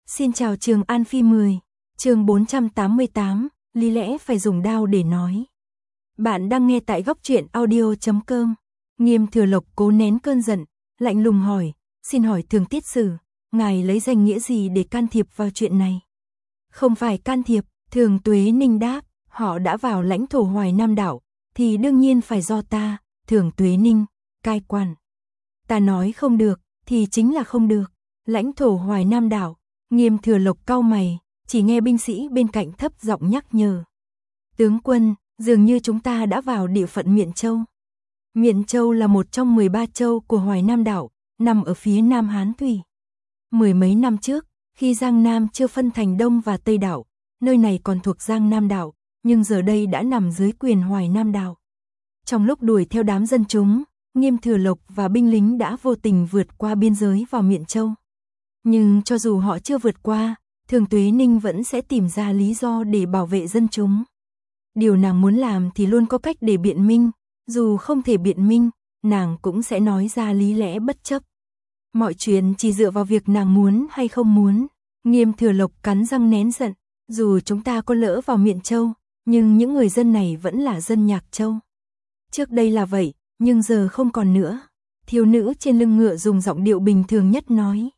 Xin chào Trường An Phi 10, chương 488, lý lẽ phải dùng đao để nói. Bạn đang nghe tại góc truyện audio.com. Nghiêm Thừa Lộc cố nén cơn giận, lạnh lùng hỏi, xin hỏi Thường Tiết Sử, ngài lấy danh nghĩa gì để can thiệp vào chuyện này? Không phải can thiệp, Thường Tuế Ninh đáp, họ đã vào lãnh thổ Hoài Nam đảo, thì đương nhiên phải do ta, Thường Tuế Ninh, cai quản. Ta nói không được, thì chính là không được. Lãnh thổ Hoài Nam đảo. Nghiêm Thừa Lộc cau mày, chỉ nghe binh sĩ bên cạnh thấp giọng nhắc nhở. Tướng quân, dường như chúng ta đã vào địa phận Miện Châu. Miện Châu là một trong 13 châu của Hoài Nam đảo, nằm ở phía Nam Hán Thủy. Mười mấy năm trước, khi Giang Nam chưa phân thành Đông và Tây đảo, nơi này còn thuộc Giang Nam đảo, nhưng giờ đây đã nằm dưới quyền Hoài Nam đảo. Trong lúc đuổi theo đám dân chúng, Nghiêm Thừa Lộc và binh lính đã vô tình vượt qua biên giới vào Miện Châu. Nhưng cho dù họ chưa vượt qua, Thường Tuế Ninh vẫn sẽ tìm ra lý do để bảo vệ dân chúng. Điều nàng muốn làm thì luôn có cách để biện minh, dù không thể biện minh, nàng cũng sẽ nói ra lý lẽ bất chấp. Mọi chuyện chỉ dựa vào việc nàng muốn hay không muốn. Nghiêm Thừa Lộc cắn răng nén giận, dù chúng ta có lỡ vào Miện Châu, nhưng những người dân này vẫn là dân Nhạc Châu. Trước đây là vậy, nhưng giờ không còn nữa. Thiếu nữ trên lưng ngựa dùng giọng điệu bình thường nhất nói.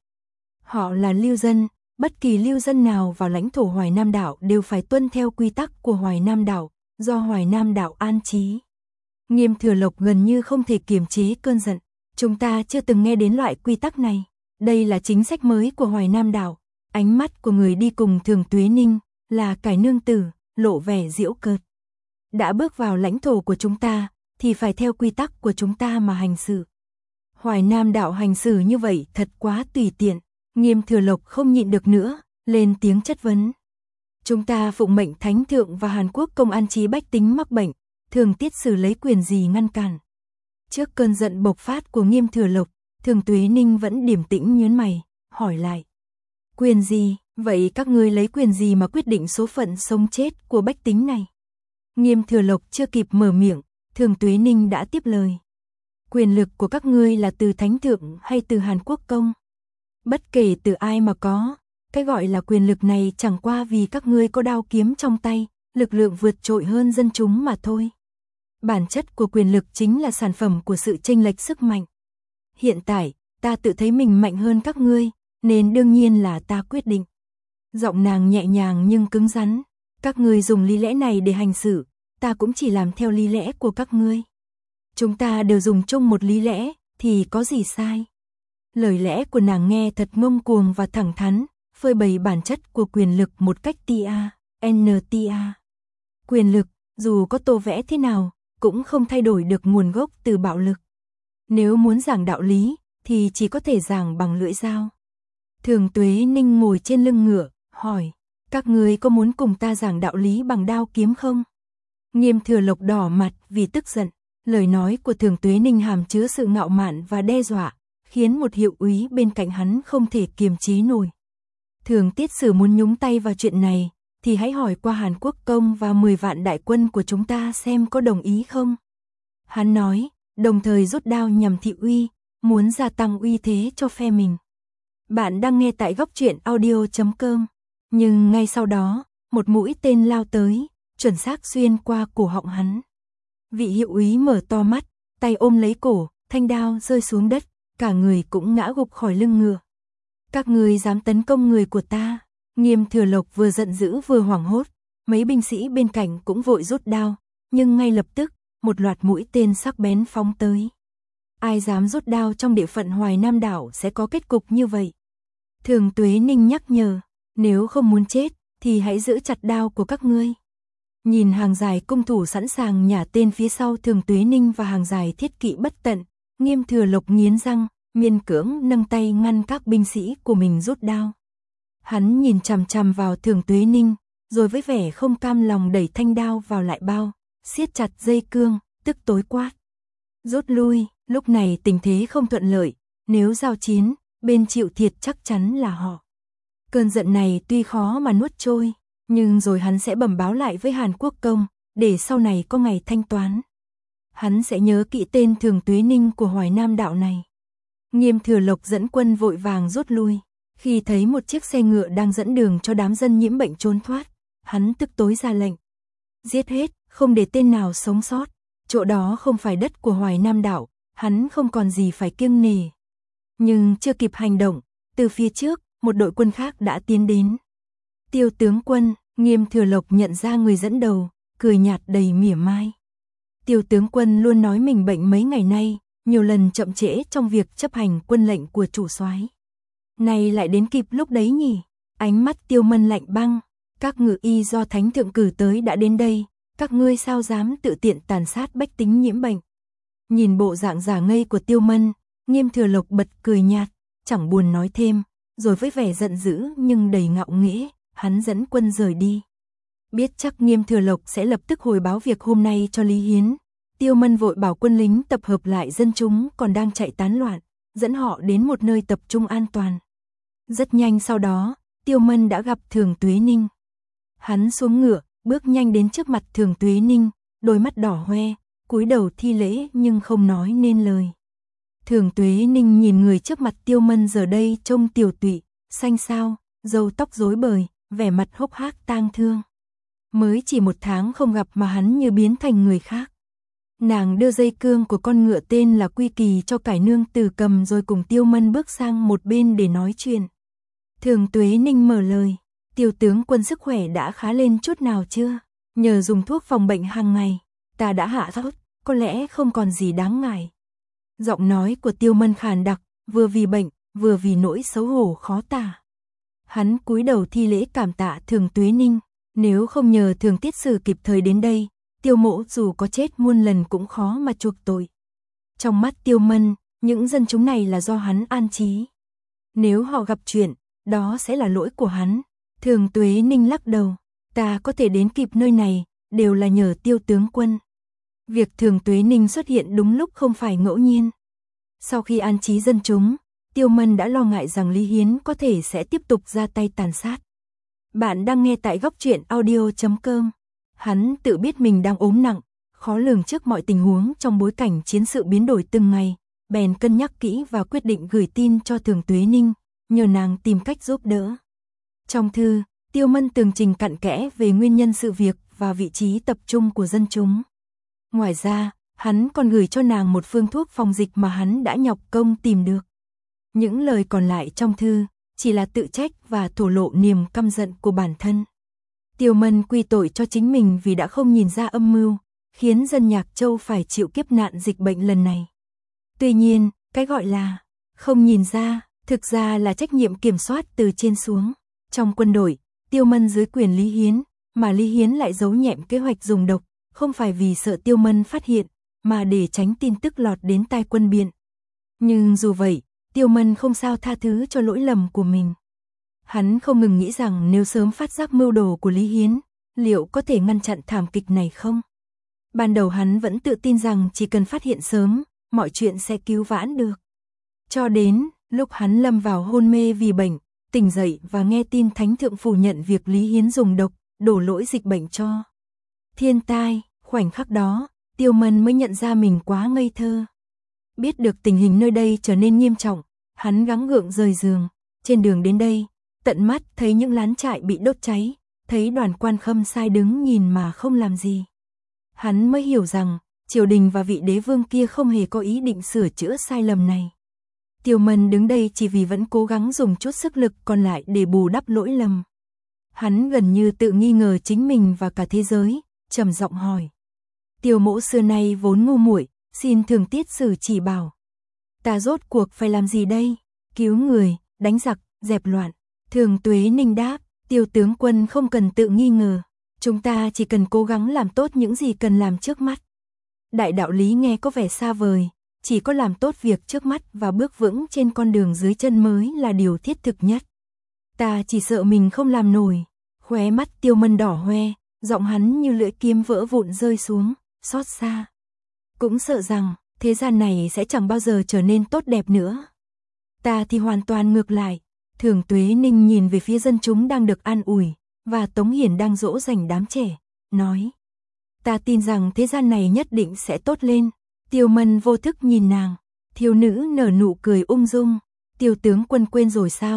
Họ là lưu dân, bất kỳ lưu dân nào vào lãnh thổ Hoài Nam đảo đều phải tuân theo quy tắc của Hoài Nam đảo, do Hoài Nam đảo an trí. Nghiêm Thừa Lộc gần như không thể kiềm chế cơn giận, chúng ta chưa từng nghe đến loại quy tắc này, đây là chính sách mới của Hoài Nam đảo. Ánh mắt của người đi cùng Thường Tuế Ninh là Cải nương tử, lộ vẻ giễu cợt. Đã bước vào lãnh thổ của chúng ta, thì phải theo quy tắc của chúng ta mà hành xử. Hoài Nam đảo hành xử như vậy thật quá tùy tiện. Nghiêm Thừa Lộc không nhịn được nữa, lên tiếng chất vấn. Chúng ta phụng mệnh Thánh Thượng và Hàn Quốc công an trí bách tính mắc bệnh, Thường Tiết Sử lấy quyền gì ngăn cản? Trước cơn giận bộc phát của Nghiêm Thừa Lộc, Thường Tuế Ninh vẫn điềm tĩnh nhướng mày, hỏi lại. Quyền gì? Vậy các ngươi lấy quyền gì mà quyết định số phận sống chết của bách tính này? Nghiêm Thừa Lộc chưa kịp mở miệng, Thường Tuế Ninh đã tiếp lời. Quyền lực của các ngươi là từ Thánh Thượng hay từ Hàn Quốc công? Bất kể từ ai mà có, cái gọi là quyền lực này chẳng qua vì các ngươi có đao kiếm trong tay, lực lượng vượt trội hơn dân chúng mà thôi. Bản chất của quyền lực chính là sản phẩm của sự chênh lệch sức mạnh. Hiện tại, ta tự thấy mình mạnh hơn các ngươi, nên đương nhiên là ta quyết định. Giọng nàng nhẹ nhàng nhưng cứng rắn, các ngươi dùng lý lẽ này để hành xử, ta cũng chỉ làm theo lý lẽ của các ngươi. Chúng ta đều dùng chung một lý lẽ, thì có gì sai? Lời lẽ của nàng nghe thật ngông cuồng và thẳng thắn, phơi bày bản chất của quyền lực một cách nta. Quyền lực, dù có tô vẽ thế nào, cũng không thay đổi được nguồn gốc từ bạo lực. Nếu muốn giảng đạo lý, thì chỉ có thể giảng bằng lưỡi dao. Thường Tuế Ninh ngồi trên lưng ngựa, hỏi, các ngươi có muốn cùng ta giảng đạo lý bằng đao kiếm không? Nghiêm Thừa Lộc đỏ mặt vì tức giận, lời nói của Thường Tuế Ninh hàm chứa sự ngạo mạn và đe dọa, khiến một hiệu úy bên cạnh hắn không thể kiềm chế nổi. Thường Tiết Sử muốn nhúng tay vào chuyện này, thì hãy hỏi qua Hàn Quốc công và 10 vạn đại quân của chúng ta xem có đồng ý không. Hắn nói, đồng thời rút đao nhằm thị uy, muốn gia tăng uy thế cho phe mình. Bạn đang nghe tại góc truyện audio.com. Nhưng ngay sau đó, một mũi tên lao tới, chuẩn xác xuyên qua cổ họng hắn. Vị hiệu úy mở to mắt, tay ôm lấy cổ, thanh đao rơi xuống đất, cả người cũng ngã gục khỏi lưng ngựa. Các ngươi dám tấn công người của ta? Nghiêm Thừa Lộc vừa giận dữ vừa hoảng hốt, mấy binh sĩ bên cạnh cũng vội rút đao, nhưng ngay lập tức, một loạt mũi tên sắc bén phóng tới. Ai dám rút đao trong địa phận Hoài Nam đảo sẽ có kết cục như vậy. Thường Tuế Ninh nhắc nhở, nếu không muốn chết, thì hãy giữ chặt đao của các ngươi. Nhìn hàng dài cung thủ sẵn sàng nhả tên phía sau Thường Tuế Ninh và hàng dài thiết kỵ bất tận, Nghiêm Thừa Lộc nghiến răng, miên cưỡng nâng tay ngăn các binh sĩ của mình rút đao. Hắn nhìn chằm chằm vào Thường Tuế Ninh, rồi với vẻ không cam lòng đẩy thanh đao vào lại bao, siết chặt dây cương, tức tối quát. Rút lui, lúc này tình thế không thuận lợi, nếu giao chiến, bên chịu thiệt chắc chắn là họ. Cơn giận này tuy khó mà nuốt trôi, nhưng rồi hắn sẽ bẩm báo lại với Hàn Quốc công, để sau này có ngày thanh toán. Hắn sẽ nhớ kỹ tên Thường Tuế Ninh của Hoài Nam đảo này. Nghiêm Thừa Lộc dẫn quân vội vàng rút lui. Khi thấy một chiếc xe ngựa đang dẫn đường cho đám dân nhiễm bệnh trốn thoát, hắn tức tối ra lệnh. Giết hết, không để tên nào sống sót. Chỗ đó không phải đất của Hoài Nam Đạo, hắn không còn gì phải kiêng nể. Nhưng chưa kịp hành động, từ phía trước, một đội quân khác đã tiến đến. Tiêu tướng quân, Nghiêm Thừa Lộc nhận ra người dẫn đầu, cười nhạt đầy mỉa mai. Tiêu tướng quân luôn nói mình bệnh mấy ngày nay, nhiều lần chậm trễ trong việc chấp hành quân lệnh của chủ soái. Này lại đến kịp lúc đấy nhỉ? Ánh mắt Tiêu Mân lạnh băng. Các ngự y do thánh thượng cử tới đã đến đây, các ngươi sao dám tự tiện tàn sát bách tính nhiễm bệnh? Nhìn bộ dạng giả ngây của Tiêu Mân, Nghiêm Thừa Lộc bật cười nhạt, chẳng buồn nói thêm, rồi với vẻ giận dữ nhưng đầy ngạo nghễ, hắn dẫn quân rời đi. Biết chắc Nghiêm Thừa Lộc sẽ lập tức hồi báo việc hôm nay cho Lý Hiến, Tiêu Mân vội bảo quân lính tập hợp lại dân chúng còn đang chạy tán loạn, dẫn họ đến một nơi tập trung an toàn. Rất nhanh sau đó, Tiêu Mân đã gặp Thường Tuế Ninh. Hắn xuống ngựa, bước nhanh đến trước mặt Thường Tuế Ninh, đôi mắt đỏ hoe, cúi đầu thi lễ nhưng không nói nên lời. Thường Tuế Ninh nhìn người trước mặt Tiêu Mân giờ đây trông tiều tụy, xanh xao, râu tóc rối bời, vẻ mặt hốc hác tang thương. Mới chỉ 1 tháng không gặp mà hắn như biến thành người khác. Nàng đưa dây cương của con ngựa tên là Quy Kỳ cho cải nương Tử cầm rồi cùng Tiêu Mân bước sang một bên để nói chuyện. Thường Tuế Ninh mở lời, Tiêu tướng quân sức khỏe đã khá lên chút nào chưa? Nhờ dùng thuốc phòng bệnh hàng ngày, ta đã hạ sốt, có lẽ không còn gì đáng ngại. Giọng nói của Tiêu Mân khàn đặc, vừa vì bệnh, vừa vì nỗi xấu hổ khó tả. Hắn cúi đầu thi lễ cảm tạ Thường Tuế Ninh, nếu không nhờ Thường tiết sử kịp thời đến đây, Tiêu mỗ dù có chết muôn lần cũng khó mà chuộc tội. Trong mắt Tiêu Mân, những dân chúng này là do hắn an trí. Nếu họ gặp chuyện, đó sẽ là lỗi của hắn. Thường Tuế Ninh lắc đầu, ta có thể đến kịp nơi này, đều là nhờ Tiêu tướng quân. Việc Thường Tuế Ninh xuất hiện đúng lúc không phải ngẫu nhiên. Sau khi an trí dân chúng, Tiêu Mân đã lo ngại rằng Lý Hiến có thể sẽ tiếp tục ra tay tàn sát. Bạn đang nghe tại góc truyện audio.com. Hắn tự biết mình đang ốm nặng, khó lường trước mọi tình huống trong bối cảnh chiến sự biến đổi từng ngày, bèn cân nhắc kỹ và quyết định gửi tin cho Thường Tuế Ninh, nhờ nàng tìm cách giúp đỡ. Trong thư, Tiêu Mân tường trình cặn kẽ về nguyên nhân sự việc và vị trí tập trung của dân chúng. Ngoài ra, hắn còn gửi cho nàng một phương thuốc phòng dịch mà hắn đã nhọc công tìm được. Những lời còn lại trong thư chỉ là tự trách và thổ lộ niềm căm giận của bản thân. Tiêu Mân quy tội cho chính mình vì đã không nhìn ra âm mưu, khiến dân Nhạc Châu phải chịu kiếp nạn dịch bệnh lần này. Tuy nhiên, cái gọi là không nhìn ra, thực ra là trách nhiệm kiểm soát từ trên xuống. Trong quân đội, Tiêu Mân dưới quyền Lý Hiến, mà Lý Hiến lại giấu nhẹm kế hoạch dùng độc, không phải vì sợ Tiêu Mân phát hiện, mà để tránh tin tức lọt đến tai quân Biện. Nhưng dù vậy, Tiêu Mân không sao tha thứ cho lỗi lầm của mình. Hắn không ngừng nghĩ rằng nếu sớm phát giác mưu đồ của Lý Hiến, liệu có thể ngăn chặn thảm kịch này không? Ban đầu hắn vẫn tự tin rằng chỉ cần phát hiện sớm, mọi chuyện sẽ cứu vãn được. Cho đến lúc hắn lâm vào hôn mê vì bệnh, tỉnh dậy và nghe tin Thánh Thượng phủ nhận việc Lý Hiến dùng độc, đổ lỗi dịch bệnh cho thiên tai, khoảnh khắc đó, Tiêu Mân mới nhận ra mình quá ngây thơ. Biết được tình hình nơi đây trở nên nghiêm trọng, hắn gắng gượng rời giường, trên đường đến đây, tận mắt thấy những lán trại bị đốt cháy, thấy đoàn quan khâm sai đứng nhìn mà không làm gì. Hắn mới hiểu rằng, triều đình và vị đế vương kia không hề có ý định sửa chữa sai lầm này. Tiêu Mân đứng đây chỉ vì vẫn cố gắng dùng chút sức lực còn lại để bù đắp lỗi lầm. Hắn gần như tự nghi ngờ chính mình và cả thế giới, trầm giọng hỏi. Tiêu mỗ xưa nay vốn ngu muội, xin Thường tiết sử chỉ bảo. Ta rốt cuộc phải làm gì đây? Cứu người, đánh giặc, dẹp loạn. Thường Tuế Ninh đáp, Tiêu tướng quân không cần tự nghi ngờ. Chúng ta chỉ cần cố gắng làm tốt những gì cần làm trước mắt. Đại đạo lý nghe có vẻ xa vời, chỉ có làm tốt việc trước mắt và bước vững trên con đường dưới chân mới là điều thiết thực nhất. Ta chỉ sợ mình không làm nổi. Khóe mắt Tiêu Mân đỏ hoe, giọng hắn như lưỡi kiếm vỡ vụn rơi xuống, xót xa. Cũng sợ rằng, thế gian này sẽ chẳng bao giờ trở nên tốt đẹp nữa. Ta thì hoàn toàn ngược lại. Thường Tuế Ninh nhìn về phía dân chúng đang được an ủi, và Tống Hiển đang dỗ dành đám trẻ, nói. Ta tin rằng thế gian này nhất định sẽ tốt lên. Tiêu Mân vô thức nhìn nàng, thiếu nữ nở nụ cười ung dung. Tiêu tướng quân quên rồi sao?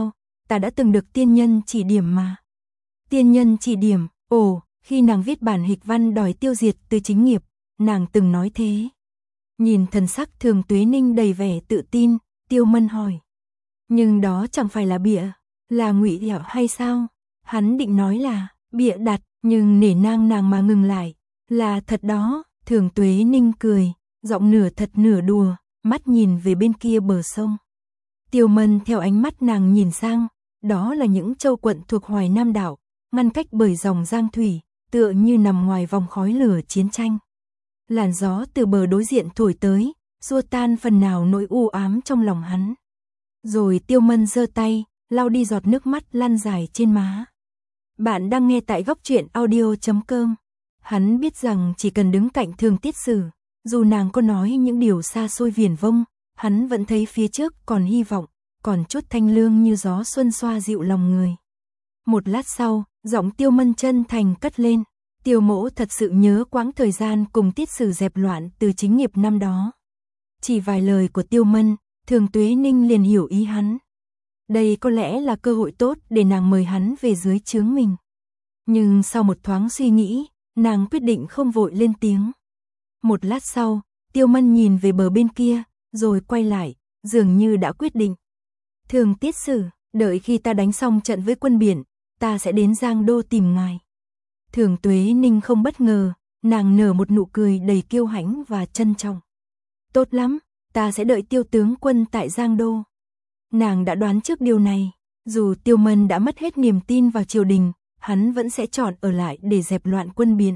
ta đã từng được tiên nhân chỉ điểm mà. Tiên nhân chỉ điểm, khi nàng viết bản hịch văn đòi tiêu diệt từ chính nghiệp, nàng từng nói thế. Nhìn thần sắc Thường Tuế Ninh đầy vẻ tự tin, Tiêu Mân hỏi. Nhưng đó chẳng phải là bịa, là ngụy điệu hay sao? Hắn định nói là bịa đặt, nhưng nể nang nàng mà ngừng lại. Là thật đó, Thường Tuế Ninh cười, giọng nửa thật nửa đùa, mắt nhìn về bên kia bờ sông. Tiêu Mân theo ánh mắt nàng nhìn sang, đó là những châu quận thuộc Hoài Nam đảo, ngăn cách bởi dòng Giang Thủy, tựa như nằm ngoài vòng khói lửa chiến tranh. Làn gió từ bờ đối diện thổi tới, xua tan phần nào nỗi u ám trong lòng hắn. Rồi Tiêu Mân giơ tay, lau đi giọt nước mắt lăn dài trên má. Bạn đang nghe tại góc truyện audio.com. Hắn biết rằng chỉ cần đứng cạnh Thường Tiết Sử, dù nàng có nói những điều xa xôi viển vông, hắn vẫn thấy phía trước còn hy vọng, còn chút thanh lương như gió xuân xoa dịu lòng người. Một lát sau, giọng Tiêu Mân chân thành cất lên. Tiêu mỗ thật sự nhớ quãng thời gian cùng Tiết Sử dẹp loạn từ chính nghiệp năm đó. Chỉ vài lời của Tiêu Mân, Thường Tuế Ninh liền hiểu ý hắn. Đây có lẽ là cơ hội tốt để nàng mời hắn về dưới trướng mình. Nhưng sau một thoáng suy nghĩ, nàng quyết định không vội lên tiếng. Một lát sau, Tiêu Mân nhìn về bờ bên kia, rồi quay lại, dường như đã quyết định. Thường Tiết Sử, đợi khi ta đánh xong trận với quân biển, ta sẽ đến Giang Đô tìm ngài. Thường Tuế Ninh không bất ngờ, nàng nở một nụ cười đầy kiêu hãnh và trân trọng. Tốt lắm, ta sẽ đợi Tiêu tướng quân tại Giang Đô. Nàng đã đoán trước điều này, dù Tiêu Mân đã mất hết niềm tin vào triều đình, hắn vẫn sẽ chọn ở lại để dẹp loạn quân biển.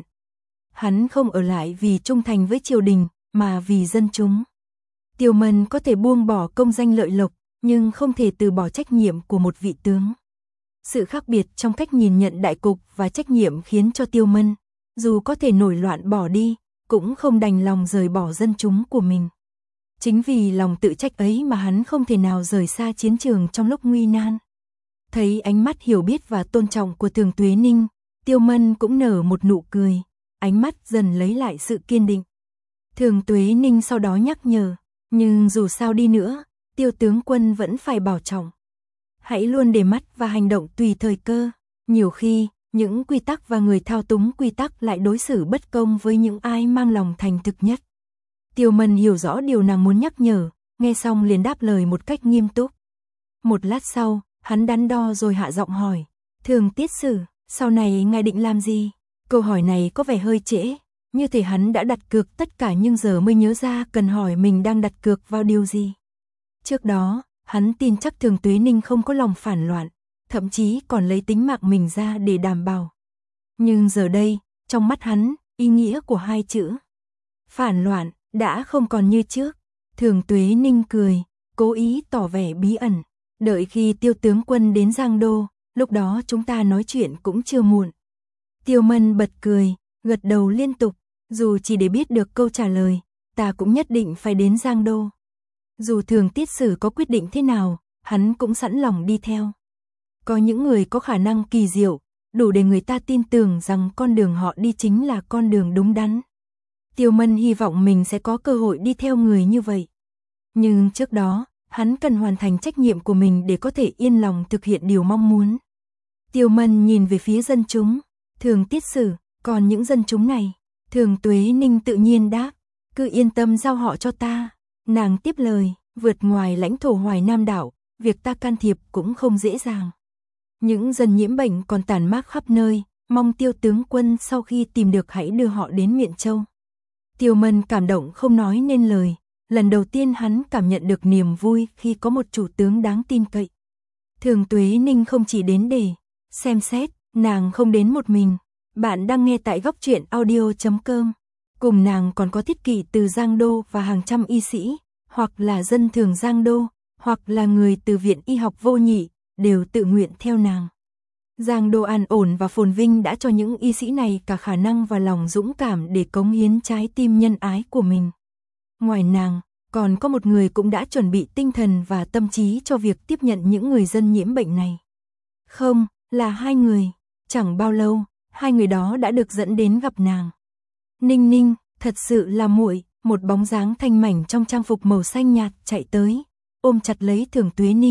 Hắn không ở lại vì trung thành với triều đình, mà vì dân chúng. Tiêu Mân có thể buông bỏ công danh lợi lộc, nhưng không thể từ bỏ trách nhiệm của một vị tướng. Sự khác biệt trong cách nhìn nhận đại cục và trách nhiệm khiến cho Tiêu Mân, dù có thể nổi loạn bỏ đi, cũng không đành lòng rời bỏ dân chúng của mình. Chính vì lòng tự trách ấy mà hắn không thể nào rời xa chiến trường trong lúc nguy nan. Thấy ánh mắt hiểu biết và tôn trọng của Thường Tuế Ninh, Tiêu Mân cũng nở một nụ cười, ánh mắt dần lấy lại sự kiên định. Thường Tuế Ninh sau đó nhắc nhở, nhưng dù sao đi nữa, Tiêu tướng quân vẫn phải bảo trọng. Hãy luôn để mắt và hành động tùy thời cơ. Nhiều khi, những quy tắc và người thao túng quy tắc lại đối xử bất công với những ai mang lòng thành thực nhất. Tiêu Mân hiểu rõ điều nàng muốn nhắc nhở, nghe xong liền đáp lời một cách nghiêm túc. Một lát sau, hắn đắn đo rồi hạ giọng hỏi, Thường Tiết Sử, sau này ngài định làm gì? Câu hỏi này có vẻ hơi trễ, như thể hắn đã đặt cược tất cả nhưng giờ mới nhớ ra cần hỏi mình đang đặt cược vào điều gì. Trước đó, hắn tin chắc Thường Tuế Ninh không có lòng phản loạn, thậm chí còn lấy tính mạng mình ra để đảm bảo. Nhưng giờ đây, trong mắt hắn, ý nghĩa của hai chữ phản loạn đã không còn như trước. Thường Tuế Ninh cười, cố ý tỏ vẻ bí ẩn. Đợi khi Tiêu tướng quân đến Giang Đô, lúc đó chúng ta nói chuyện cũng chưa muộn. Tiêu Mân bật cười, gật đầu liên tục, dù chỉ để biết được câu trả lời, ta cũng nhất định phải đến Giang Đô. Dù Thường Tiết Sử có quyết định thế nào, hắn cũng sẵn lòng đi theo. Có những người có khả năng kỳ diệu, đủ để người ta tin tưởng rằng con đường họ đi chính là con đường đúng đắn. Tiêu Mân hy vọng mình sẽ có cơ hội đi theo người như vậy. Nhưng trước đó, hắn cần hoàn thành trách nhiệm của mình để có thể yên lòng thực hiện điều mong muốn. Tiêu Mân nhìn về phía dân chúng, Thường Tiết Sử, còn những dân chúng này, Thường Tuế Ninh tự nhiên đáp, cứ yên tâm giao họ cho ta. Nàng tiếp lời, vượt ngoài lãnh thổ Hoài Nam đảo, việc ta can thiệp cũng không dễ dàng. Những dân nhiễm bệnh còn tản mác khắp nơi, mong Tiêu tướng quân sau khi tìm được hãy đưa họ đến Miện Châu. Tiêu Mân cảm động không nói nên lời, lần đầu tiên hắn cảm nhận được niềm vui khi có một chủ tướng đáng tin cậy. Thường Tuế Ninh không chỉ đến để xem xét, nàng không đến một mình. Bạn đang nghe tại góc truyện audio.com. Cùng nàng còn có thiết kỵ từ Giang Đô và hàng trăm y sĩ, hoặc là dân thường Giang Đô, hoặc là người từ Viện Y học Vô Nhị, đều tự nguyện theo nàng. Giang Đô an ổn và phồn vinh đã cho những y sĩ này cả khả năng và lòng dũng cảm để cống hiến trái tim nhân ái của mình. Ngoài nàng, còn có một người cũng đã chuẩn bị tinh thần và tâm trí cho việc tiếp nhận những người dân nhiễm bệnh này. Không, là hai người. Chẳng bao lâu, hai người đó đã được dẫn đến gặp nàng. Ninh Ninh, thật sự là muội, một bóng dáng thanh mảnh trong trang phục màu xanh nhạt chạy tới, ôm chặt lấy Thường Tuế Ninh,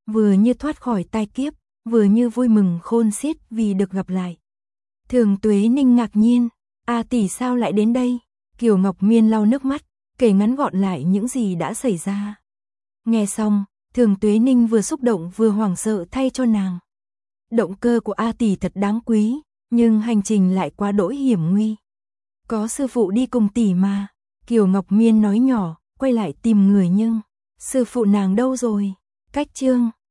vừa như thoát khỏi tai kiếp, vừa như vui mừng khôn xiết vì được gặp lại. Thường Tuế Ninh ngạc nhiên, A tỷ sao lại đến đây? Kiều Ngọc Miên lau nước mắt, kể ngắn gọn lại những gì đã xảy ra. Nghe xong, Thường Tuế Ninh vừa xúc động vừa hoảng sợ thay cho nàng. Động cơ của A tỷ thật đáng quý, nhưng hành trình lại quá đỗi hiểm nguy. Có sư phụ đi cùng tỷ mà, Kiều Ngọc Miên nói nhỏ, quay lại tìm người nhưng sư phụ nàng đâu rồi? Cách chương